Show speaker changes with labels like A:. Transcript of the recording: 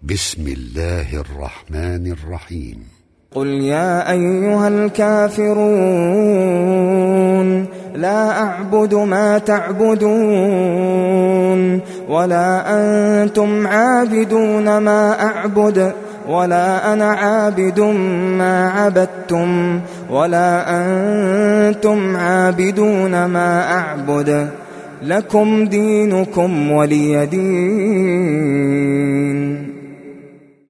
A: بسم الله الرحمن الرحيم.
B: قل يا أيها الكافرون لا أعبد ما تعبدون ولا أنتم عابدون ما أعبد ولا أنا عابد ما عبدتم ولا أنتم عابدون ما أعبد لكم دينكم ولي دين.